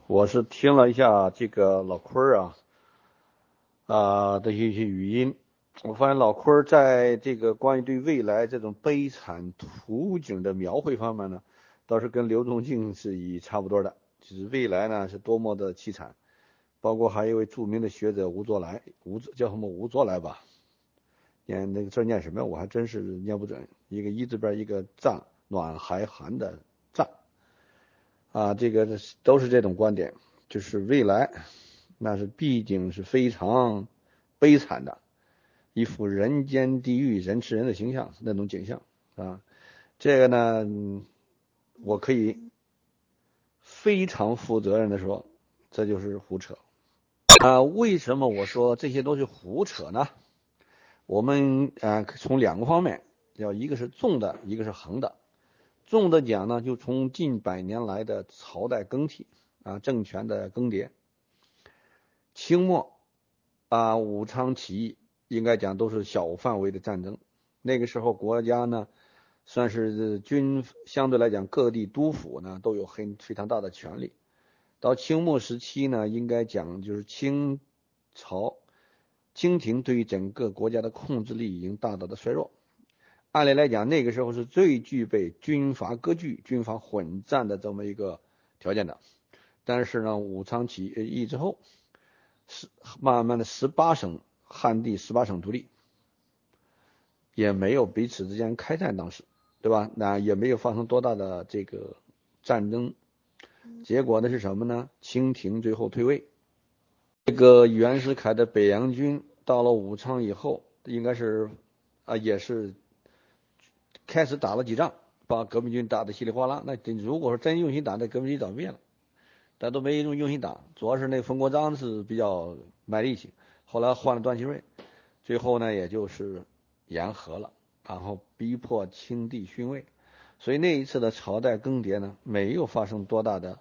我是听了一下这个老坤的一些语音，我发现老坤在这个关于对未来这种悲惨图景的描绘方面呢，倒是跟刘仲敬是差不多的，就是未来呢是多么的凄惨。包括还有一位著名的学者吴作来，叫什么吴作来吧，念那个字念什么我还真是念不准，一个一字边一个藏，暖还寒的藏。这个都是这种观点，就是未来那是毕竟是非常悲惨的，一副人间地狱人吃人的形象，那种景象啊。这个呢，我可以非常负责任的说，这就是胡扯为什么我说这些都是胡扯呢？我们从两个方面，一个是纵的，一个是横的。纵的讲呢，就从近百年来的朝代更替政权的更迭，清末武昌起义应该讲都是小范围的战争，那个时候国家呢算是相对来讲各地督府呢都有非常大的权力。到清末时期呢，应该讲就是清廷对于整个国家的控制力已经大大的衰弱。按理来讲，那个时候是最具备军阀割据、军阀混战的这么一个条件的。但是呢，武昌起义之后，慢慢的汉地18省独立，也没有彼此之间开战，当时，对吧？那也没有发生多大的这个战争。结果呢是什么呢？清廷最后退位。这个袁世凯的北洋军到了武昌以后，应该是也是开始打了几仗，把革命军打得稀里哗啦。那如果说真用心打，那革命军早灭了。但都没用心打，主要是那冯国璋是比较卖力气，后来换了段祺瑞，最后呢也就是言和了，然后逼迫清帝逊位。所以那一次的朝代更迭呢，没有发生多大的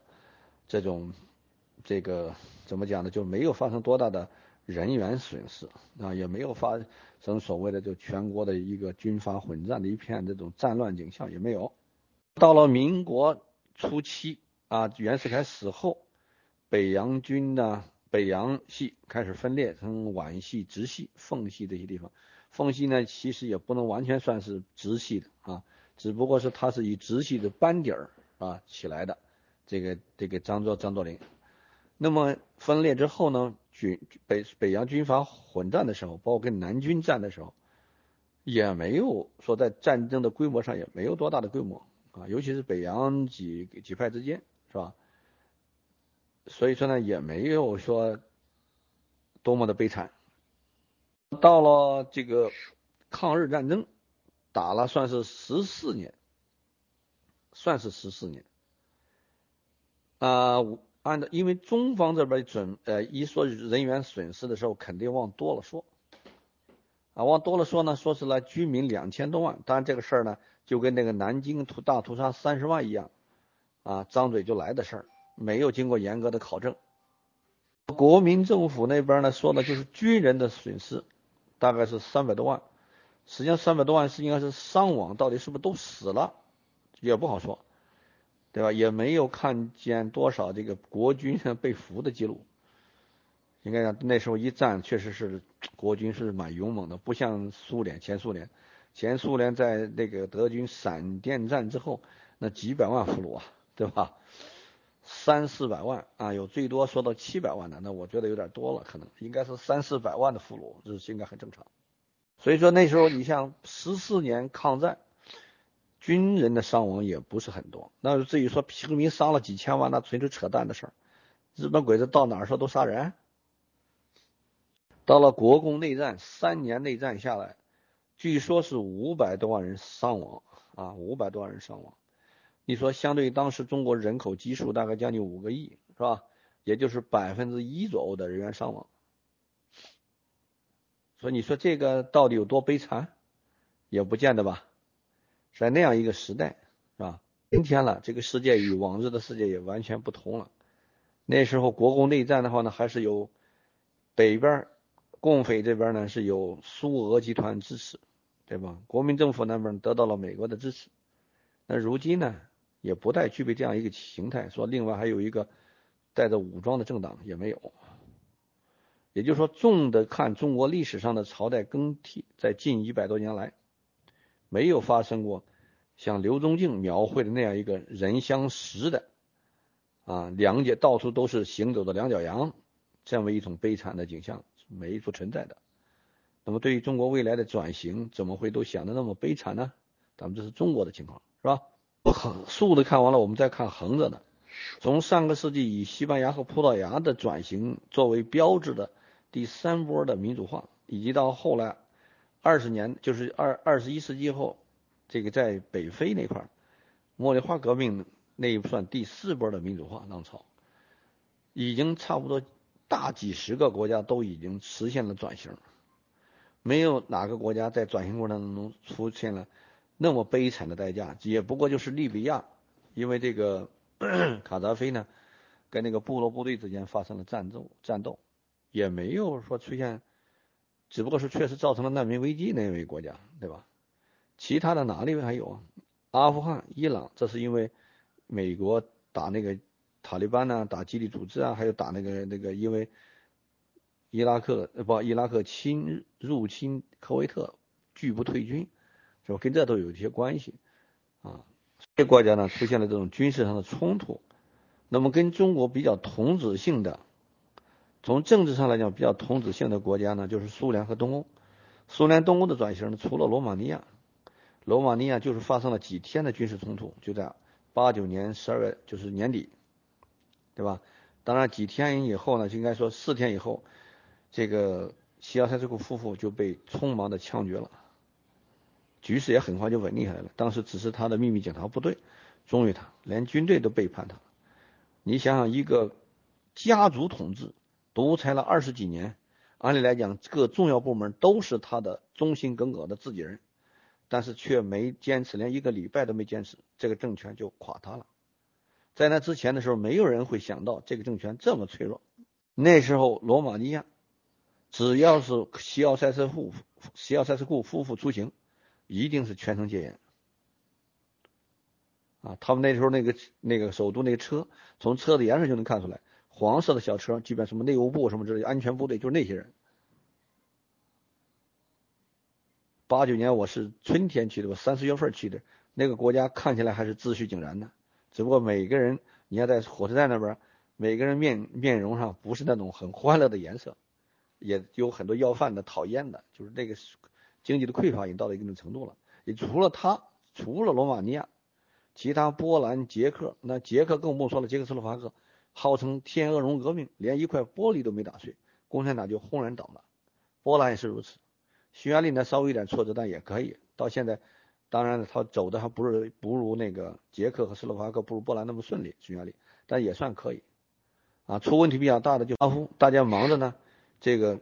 这个怎么讲呢，就没有发生多大的人员损失也没有发生所谓的就全国的一个军阀混战的一片这种战乱景象也没有。到了民国初期袁世凯死后，北洋军呢，北洋系开始分裂成皖系、直系、奉系这些地方。奉系呢，其实也不能完全算是直系的只不过是它是以直系的班底起来的。这个张作霖。那么分裂之后呢，北洋军阀混战的时候，包括跟南军战的时候，也没有说在战争的规模上也没有多大的规模尤其是北洋几派之间，是吧？所以说呢，也没有说多么的悲惨。到了这个抗日战争，打了算是14年，因为中方这边一说人员损失的时候，肯定往多了说往多了说呢，说是来军民2000多万。当然这个事儿呢，就跟那个南京大屠杀30万一样张嘴就来的事儿，没有经过严格的考证。国民政府那边呢说的就是军人的损失，大概是300多万。实际上300多万是应该是伤亡，到底是不是都死了，也不好说，对吧？也没有看见多少这个国军被俘的记录。应该讲那时候一战确实是国军是蛮勇猛的，不像前苏联在那个德军闪电战之后，那几百万俘虏对吧？300-400万有最多说到700万的，那我觉得有点多了，可能应该是300-400万的俘虏，这应该很正常。所以说那时候你像14年抗战，军人的伤亡也不是很多。那至于说平民伤了几千万，那纯是扯淡的事儿。日本鬼子到哪儿说都杀人。到了国共内战3年内战下来，据说是500多万人伤亡500多万人伤亡。你说相对于当时中国人口基数大概将近5个亿，是吧？也就是1%左右的人员伤亡。所以你说这个到底有多悲惨，也不见得吧。在那样一个时代，是吧？今天了，这个世界与往日的世界也完全不同了。那时候国共内战的话呢，还是有北边共匪这边呢是有苏俄集团支持，对吧？国民政府那边得到了美国的支持。那如今呢，也不太具备这样一个形态，说另外还有一个带着武装的政党也没有。也就是说，纵的看中国历史上的朝代更替，在近100多年来，没有发生过像刘宗敬描绘的那样一个人相食的到处都是行走的两脚羊这么一种悲惨的景象，没不存在的。那么对于中国未来的转型，怎么会都想得那么悲惨呢？咱们这是中国的情况，是吧？竖的看完了，我们再看横着的。从上个世纪以西班牙和葡萄牙的转型作为标志的第3波的民主化，以及到后来20年，就是21世纪后，这个在北非那块茉莉花革命那一算第4波的民主化浪潮，已经差不多大几十个国家都已经实现了转型，没有哪个国家在转型过程中出现了那么悲惨的代价，也不过就是利比亚，因为这个卡扎菲呢跟那个部落部队之间发生了战斗，也没有说出现，只不过是确实造成了难民危机那位国家，对吧？其他的哪里还有啊？阿富汗、伊朗，这是因为美国打那个塔利班呢，打基地组织啊，还有打那个因为伊拉克入侵科威特，拒不退军，是吧？跟这都有一些关系啊。这些国家呢出现了这种军事上的冲突，那么跟中国比较同质性的，从政治上来讲比较同质性的国家呢，就是苏联和东欧。苏联东欧的转型呢，除了罗马尼亚就是发生了几天的军事冲突，就在89年12月，就是年底，对吧？当然几天以后呢，应该说4天以后，这个西奥塞斯库夫妇就被匆忙的枪决了，局势也很快就稳定下来了。当时只是他的秘密警察部队忠于他，连军队都背叛他。你想想，一个家族统治独裁了20几年，按理来讲各重要部门都是他的忠心耿耿的自己人，但是却没坚持，连1个礼拜都没坚持，这个政权就垮塌了。在那之前的时候，没有人会想到这个政权这么脆弱。那时候罗马尼亚只要是西奥塞斯库夫妇出行，一定是全程戒严啊。他们那时候那个首都那个车，从车的颜色就能看出来，黄色的小车，基本什么内务部什么之类安全部队，就是那些人。89年我是春天去的，我3、4月份去的，那个国家看起来还是秩序井然的，只不过每个人，你看在火车站那边，每个人面容上不是那种很欢乐的颜色，也有很多要饭的、讨厌的，就是那个经济的匮乏已经到了一定程度了。也除了罗马尼亚，其他波兰、捷克，那捷克更不用说了，捷克斯洛伐克号称天鹅绒革命，连一块玻璃都没打碎，共产党就轰然倒了。波兰也是如此。匈牙利呢稍微有点挫折，但也可以。到现在，当然他走的还不如那个捷克和斯洛伐克不如波兰那么顺利，匈牙利，但也算可以。啊，出问题比较大的就阿夫，大家忙着呢，这个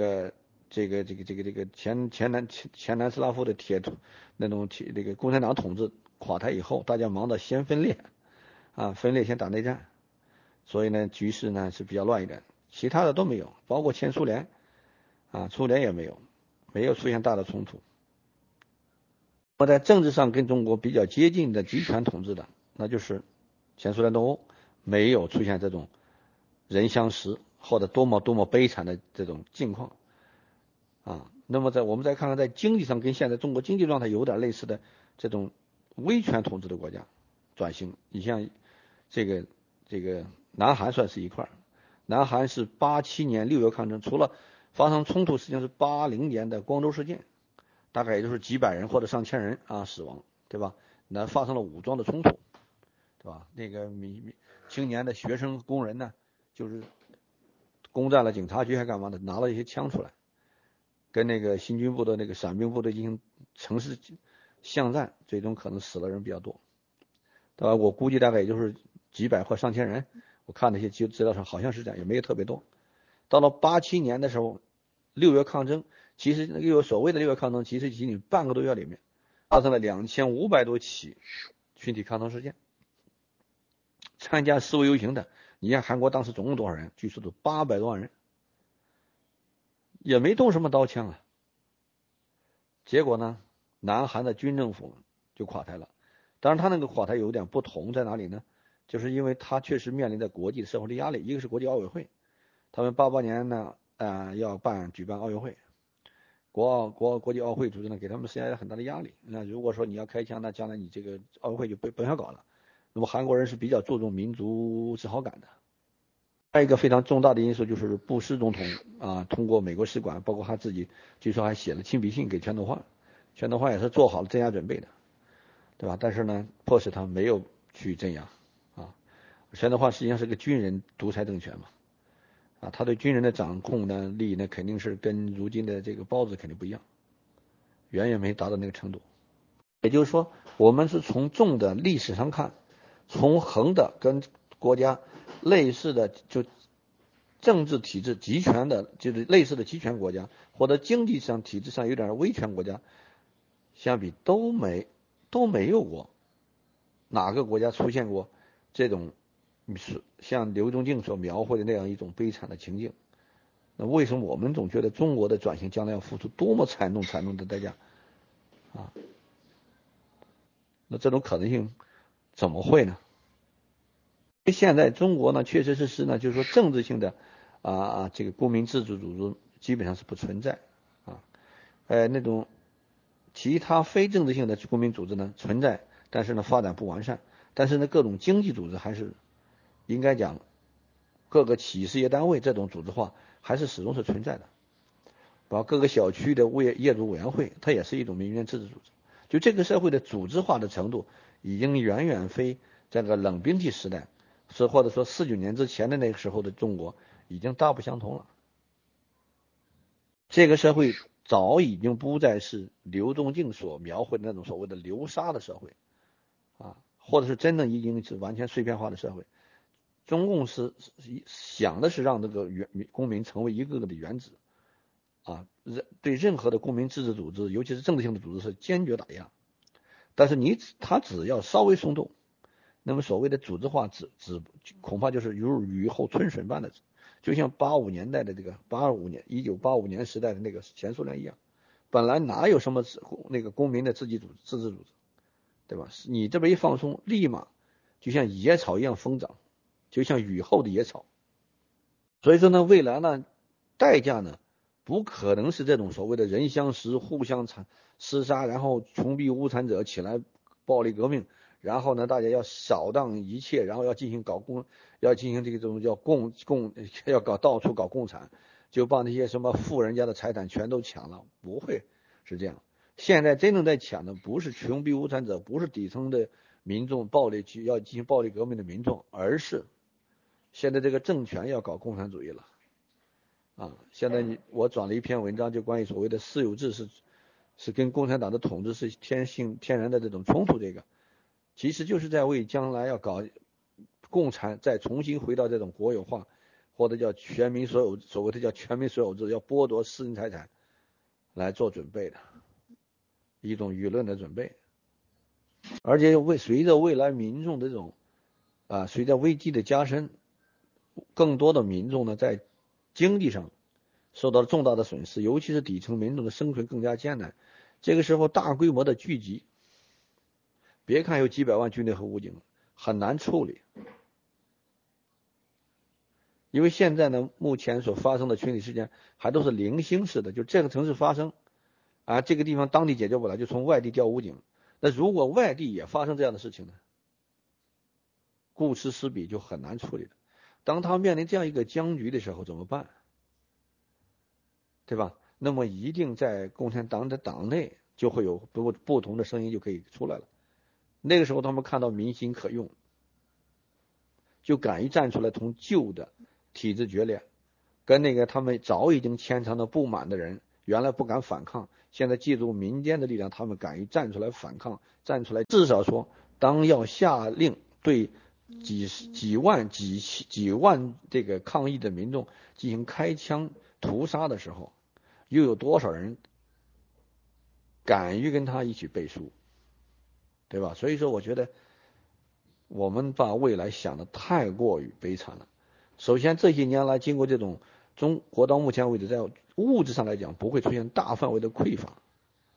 前南斯拉夫的那种这个共产党统治垮台以后，大家忙着先分裂，分裂先打内战，所以呢局势呢是比较乱一点，其他的都没有，包括前苏联，苏联也没有出现大的冲突。那么在政治上跟中国比较接近的集权统治的，那就是前苏联东欧，没有出现这种人相食或者多么悲惨的这种境况那么我们再看看在经济上跟现在中国经济状态有点类似的这种威权统治的国家转型，你像这个南韩算是一块，南韩是87年6月抗争，除了发生冲突，实际上是80年的光州事件，大概也就是几百人或者上千人死亡，对吧？那发生了武装的冲突，对吧？那个青年的学生工人呢，就是攻占了警察局还干嘛的，拿了一些枪出来，跟那个新军部的那个伞兵部队进行城市巷战，最终可能死的人比较多，对吧？我估计大概也就是几百或上千人，我看那些资料上好像是这样，也没有特别多。到了87年的时候，6月抗争，其实所谓的6月抗争，其实仅仅半个多月里面，发生了2500多起群体抗争事件。参加示威游行的，你看韩国当时总共多少人？据说都800多万人，也没动什么刀枪结果呢，南韩的军政府就垮台了。当然，他那个垮台有点不同在哪里呢？ 就是因为它确实面临着国际的社会的压力，一个是国际奥委会，他们88年呢要举办奥运会，国际奥会组织呢给他们施加了很大的压力。那如果说你要开枪，那将来你这个奥运会就不想搞了。那么韩国人是比较注重民族自豪感的。还有一个非常重大的因素就是布什总统通过美国使馆，包括他自己，据说还写了亲笔信给全斗焕，全斗焕也是做好了镇压准备的，对吧？但是呢，迫使他没有去镇压全斗焕实际上是个军人独裁政权嘛，他对军人的掌控呢力呢肯定是跟如今的这个包子肯定不一样，远远没达到那个程度。也就是说，我们是从纵的历史上看，从横的跟国家类似的就政治体制集权的，就是类似的集权国家，或者经济上体制上有点威权国家相比，都没有过哪个国家出现过这种像刘仲敬所描绘的那样一种悲惨的情境。那为什么我们总觉得中国的转型将来要付出多么惨重的代价那这种可能性怎么会呢？现在中国呢，确实呢，就是说政治性的这个公民自主组织基本上是不存在那种其他非政治性的公民组织呢存在，但是呢发展不完善。但是呢，各种经济组织还是应该讲，各个企事业单位这种组织化还是始终是存在的。包括各个小区的业主委员会，它也是一种民间自治组织。就这个社会的组织化的程度，已经远远非这个冷兵器时代，或者说49年之前的那个时候的中国，已经大不相同了。这个社会早已经不再是刘仲敬所描绘的那种所谓的流沙的社会或者是真正已经是完全碎片化的社会。中共是想的是让这个公民成为一个个的原子对任何的公民自治组织，尤其是政治性的组织是坚决打压。但是他只要稍微松动，那么所谓的组织化恐怕就是如雨后春笋般的，就像85年代的这个1985年时代的那个前苏联一样，本来哪有什么那个公民的自治组织，对吧？你这边一放松，立马就像野草一样疯长，就像雨后的野草。所以说呢，未来呢，代价呢，不可能是这种所谓的人相食、互相厮杀，然后穷逼无产者起来暴力革命，然后呢，大家要扫荡一切，然后要进行这种叫要到处搞共产，就把那些什么富人家的财产全都抢了，不会是这样。现在真正在抢的不是穷逼无产者，不是底层的民众要进行暴力革命的民众，而是现在这个政权要搞共产主义了现在我转了一篇文章，就关于所谓的私有制是跟共产党的统治是天然的这种冲突，这个其实就是在为将来要搞共产再重新回到这种国有化，或者叫全民所有，所谓的叫全民所有制，要剥夺私人财产来做准备的一种舆论的准备。而且随着未来民众的这种随着危机的加深，更多的民众呢在经济上受到了重大的损失，尤其是底层民众的生存更加艰难。这个时候大规模的聚集，别看有几百万军队和武警，很难处理。因为现在呢，目前所发生的群体事件还都是零星式的，就这个城市发生这个地方当地解决不了，就从外地调武警。那如果外地也发生这样的事情呢，顾此失彼，就很难处理了。当他面临这样一个僵局的时候怎么办？对吧？那么一定在共产党的党内就会有不同的声音就可以出来了。那个时候他们看到民心可用，就敢于站出来同旧的体制决裂，跟那个他们早已经牵肠的不满的人，原来不敢反抗，现在借助民间的力量，他们敢于站出来反抗，站出来，至少说当要下令对几万这个抗议的民众进行开枪屠杀的时候，又有多少人敢于跟他一起背书，对吧？所以说我觉得我们把未来想得太过于悲惨了。首先这些年来经过这种中国到目前为止在物质上来讲不会出现大范围的匮乏，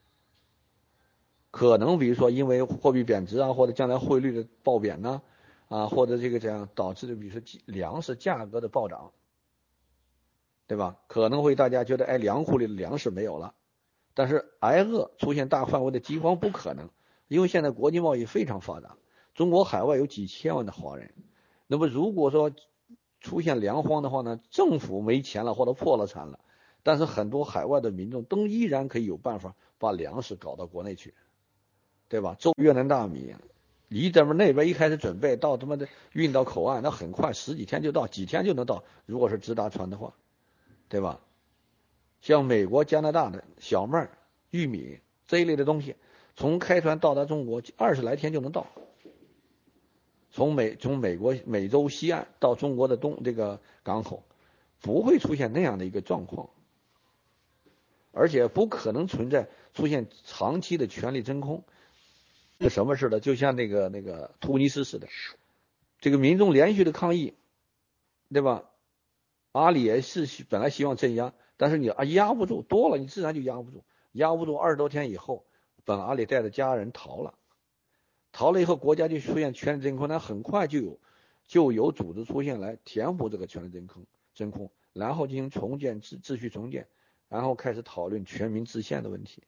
可能比如说因为货币贬值或者将来汇率的暴贬或者这样导致的，比如说粮食价格的暴涨，对吧？可能会大家觉得，哎，粮库里的粮食没有了，但是挨饿出现大范围的饥荒不可能，因为现在国际贸易非常发达，中国海外有几千万的华人，那么如果说出现粮荒的话呢，政府没钱了或者破了产了，但是很多海外的民众都依然可以有办法把粮食搞到国内去，对吧？做越南大米，离咱们那边一开始准备到他妈的运到口岸，那很快十几天就到，几天就能到，如果是直达船的话，对吧？像美国、加拿大的小麦、玉米这一类的东西，从开船到达中国20来天就能到。从美国美洲西岸到中国的这个港口，不会出现那样的一个状况，而且不可能出现长期的权力真空。这什么似的？就像那个突尼斯似的，这个民众连续的抗议，对吧？阿里也是本来希望镇压，但是你压不住，多了你自然就压不住，压不住20多天以后，本阿里带着家人逃了。逃了以后，国家就出现权力真空，那很快就有组织出现来填补这个权力真空，然后进行重建秩序重建，然后开始讨论全民制宪的问题。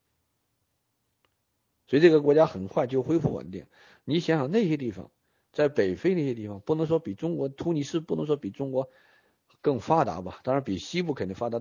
所以这个国家很快就恢复稳定。你想想那些地方，在北非那些地方，不能说比中国突尼斯不能说比中国更发达吧，当然比西部肯定发达。